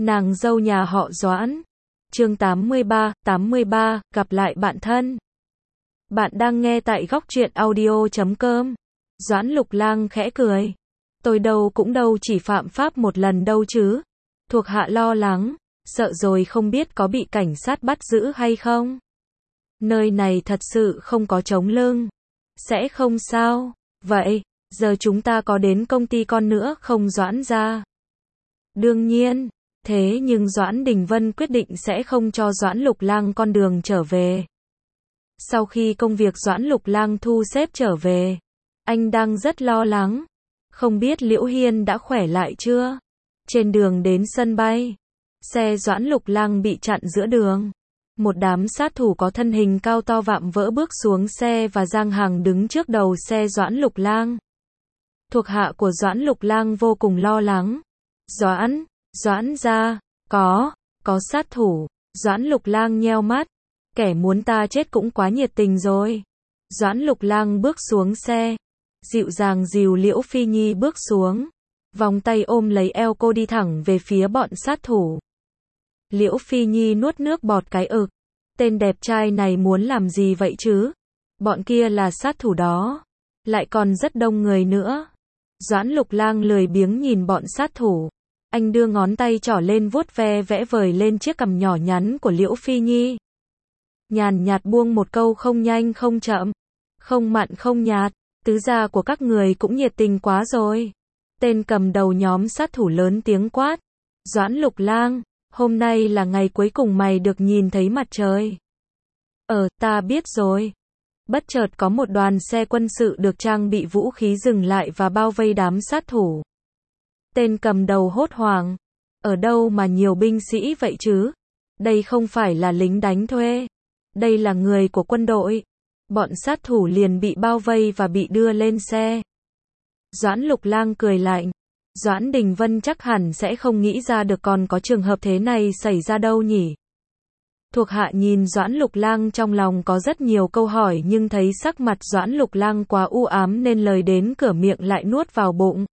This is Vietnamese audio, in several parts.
Nàng dâu nhà họ Doãn. Chương 83, gặp lại bạn thân. Bạn đang nghe tại góc truyện audio.com. Doãn Lục Lang khẽ cười. Tôi đâu chỉ phạm pháp một lần đâu chứ. Thuộc hạ lo lắng, sợ rồi không biết có bị cảnh sát bắt giữ hay không. Nơi này thật sự không có chống lưng. Sẽ không sao. Vậy, giờ chúng ta có đến công ty con nữa không Doãn gia? Đương nhiên. Thế nhưng Doãn Đình Vân quyết định sẽ không cho Doãn Lục Lang con đường trở về. Sau khi công việc Doãn Lục Lang thu xếp trở về, anh đang rất lo lắng. Không biết Liễu Hiên đã khỏe lại chưa? Trên đường đến sân bay, xe Doãn Lục Lang bị chặn giữa đường. Một đám sát thủ có thân hình cao to vạm vỡ bước xuống xe và giang hàng đứng trước đầu xe Doãn Lục Lang. Thuộc hạ của Doãn Lục Lang vô cùng lo lắng. Doãn gia, có sát thủ. Doãn Lục Lang nheo mắt. Kẻ muốn ta chết cũng quá nhiệt tình rồi. Doãn Lục Lang bước xuống xe, dịu dàng dìu Liễu Phi Nhi bước xuống, vòng tay ôm lấy eo cô đi thẳng về phía bọn sát thủ. Liễu Phi Nhi nuốt nước bọt cái ực. Tên đẹp trai này muốn làm gì vậy chứ? Bọn kia là sát thủ đó, lại còn rất đông người nữa. Doãn Lục Lang lười biếng nhìn bọn sát thủ. Anh đưa ngón tay trỏ lên vuốt ve vẽ vời lên chiếc cằm nhỏ nhắn của Liễu Phi Nhi. Nhàn nhạt buông một câu không nhanh không chậm, không mặn không nhạt, tứ gia của các người cũng nhiệt tình quá rồi. Tên cầm đầu nhóm sát thủ lớn tiếng quát. Doãn Lục Lang, hôm nay là ngày cuối cùng mày được nhìn thấy mặt trời. Ta biết rồi. Bất chợt có một đoàn xe quân sự được trang bị vũ khí dừng lại và bao vây đám sát thủ. Tên cầm đầu hốt hoảng. Ở đâu mà nhiều binh sĩ vậy chứ? Đây không phải là lính đánh thuê. Đây là người của quân đội. Bọn sát thủ liền bị bao vây và bị đưa lên xe. Doãn Lục Lang cười lạnh. Doãn Đình Vân chắc hẳn sẽ không nghĩ ra được còn có trường hợp thế này xảy ra đâu nhỉ. Thuộc hạ nhìn Doãn Lục Lang trong lòng có rất nhiều câu hỏi nhưng thấy sắc mặt Doãn Lục Lang quá u ám nên lời đến cửa miệng lại nuốt vào bụng.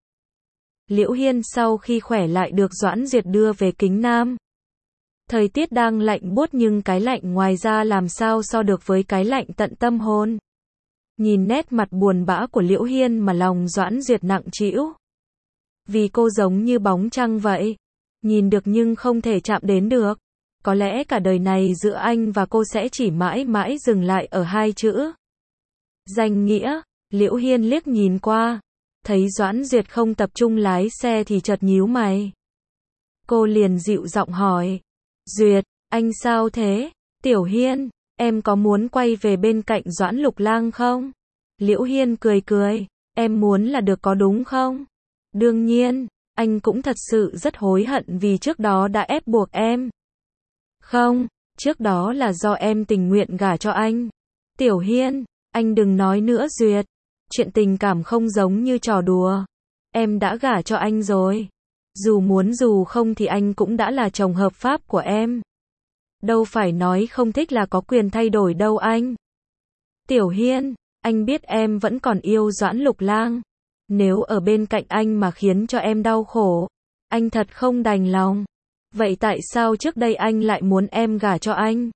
Liễu Hiên sau khi khỏe lại được Doãn Duyệt đưa về Kính Nam. Thời tiết đang lạnh buốt nhưng cái lạnh ngoài ra làm sao so được với cái lạnh tận tâm hồn. Nhìn nét mặt buồn bã của Liễu Hiên mà lòng Doãn Duyệt nặng trĩu. Vì cô giống như bóng trăng vậy. Nhìn được nhưng không thể chạm đến được. Có lẽ cả đời này giữa anh và cô sẽ chỉ mãi mãi dừng lại ở hai chữ. Danh nghĩa. Liễu Hiên liếc nhìn qua. Thấy Doãn Duyệt không tập trung lái xe thì chợt nhíu mày. Cô liền dịu giọng hỏi. Duyệt, anh sao thế? Tiểu Hiên, em có muốn quay về bên cạnh Doãn Lục Lang không? Liễu Hiên cười cười. Em muốn là được có đúng không? Đương nhiên, anh cũng thật sự rất hối hận vì trước đó đã ép buộc em. Không, trước đó là do em tình nguyện gả cho anh. Tiểu Hiên, anh đừng nói nữa Duyệt. Chuyện tình cảm không giống như trò đùa. Em đã gả cho anh rồi. Dù muốn dù không thì anh cũng đã là chồng hợp pháp của em. Đâu phải nói không thích là có quyền thay đổi đâu anh. Tiểu Hiên, anh biết em vẫn còn yêu Doãn Lục Lang. Nếu ở bên cạnh anh mà khiến cho em đau khổ, anh thật không đành lòng. Vậy tại sao trước đây anh lại muốn em gả cho anh?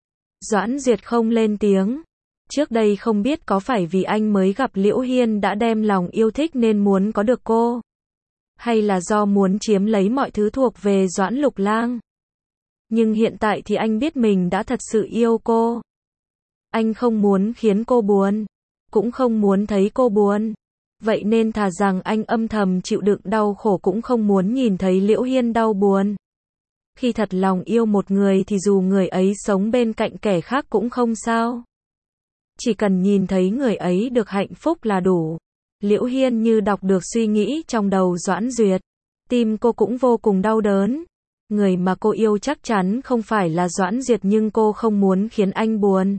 Doãn Duyệt không lên tiếng. Trước đây không biết có phải vì anh mới gặp Liễu Hiên đã đem lòng yêu thích nên muốn có được cô. Hay là do muốn chiếm lấy mọi thứ thuộc về Doãn Lục Lang. Nhưng hiện tại thì anh biết mình đã thật sự yêu cô. Anh không muốn khiến cô buồn. Cũng không muốn thấy cô buồn. Vậy nên thà rằng anh âm thầm chịu đựng đau khổ cũng không muốn nhìn thấy Liễu Hiên đau buồn. Khi thật lòng yêu một người thì dù người ấy sống bên cạnh kẻ khác cũng không sao. Chỉ cần nhìn thấy người ấy được hạnh phúc là đủ. Liễu Hiên như đọc được suy nghĩ trong đầu Doãn Duyệt. Tim cô cũng vô cùng đau đớn. Người mà cô yêu chắc chắn không phải là Doãn Duyệt nhưng cô không muốn khiến anh buồn.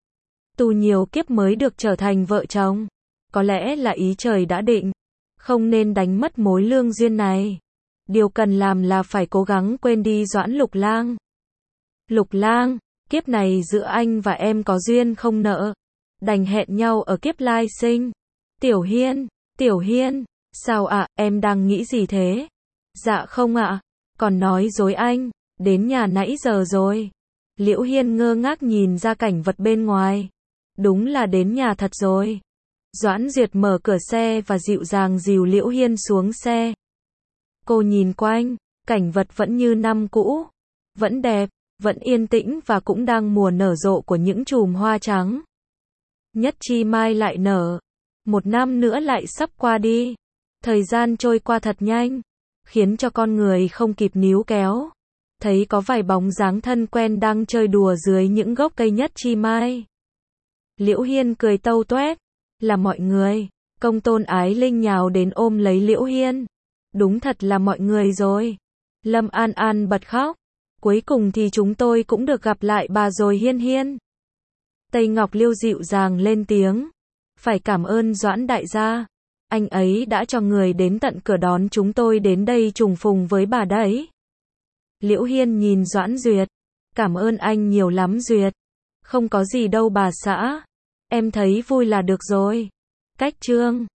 Tu nhiều kiếp mới được trở thành vợ chồng. Có lẽ là ý trời đã định. Không nên đánh mất mối lương duyên này. Điều cần làm là phải cố gắng quên đi Doãn Lục Lang. Lục Lang, kiếp này giữa anh và em có duyên không nợ. Đành hẹn nhau ở kiếp lai sinh. Tiểu Hiên, sao ạ, em đang nghĩ gì thế? Dạ không ạ, Còn nói dối anh, đến nhà nãy giờ rồi. Liễu Hiên ngơ ngác nhìn ra cảnh vật bên ngoài. Đúng là đến nhà thật rồi. Doãn Duyệt mở cửa xe và dịu dàng dìu Liễu Hiên xuống xe. Cô nhìn quanh, cảnh vật vẫn như năm cũ. Vẫn đẹp, vẫn yên tĩnh và cũng đang mùa nở rộ của những chùm hoa trắng. Nhất chi mai lại nở. Một năm nữa lại sắp qua đi. Thời gian trôi qua thật nhanh, khiến cho con người không kịp níu kéo. Thấy có vài bóng dáng thân quen đang chơi đùa dưới những gốc cây nhất chi mai. Liễu Hiên cười tâu toét. Là mọi người. Công tôn Ái Linh nhào đến ôm lấy Liễu Hiên. Đúng thật là mọi người rồi. Lâm An An bật khóc. Cuối cùng thì chúng tôi cũng được gặp lại bà rồi Hiên Hiên. Tây Ngọc Liêu dịu dàng lên tiếng. Phải cảm ơn Doãn đại gia. Anh ấy đã cho người đến tận cửa đón chúng tôi đến đây trùng phùng với bà đấy. Liễu Hiên nhìn Doãn Duyệt. Cảm ơn anh nhiều lắm Duyệt. Không có gì đâu bà xã. Em thấy vui là được rồi. Cách Trương.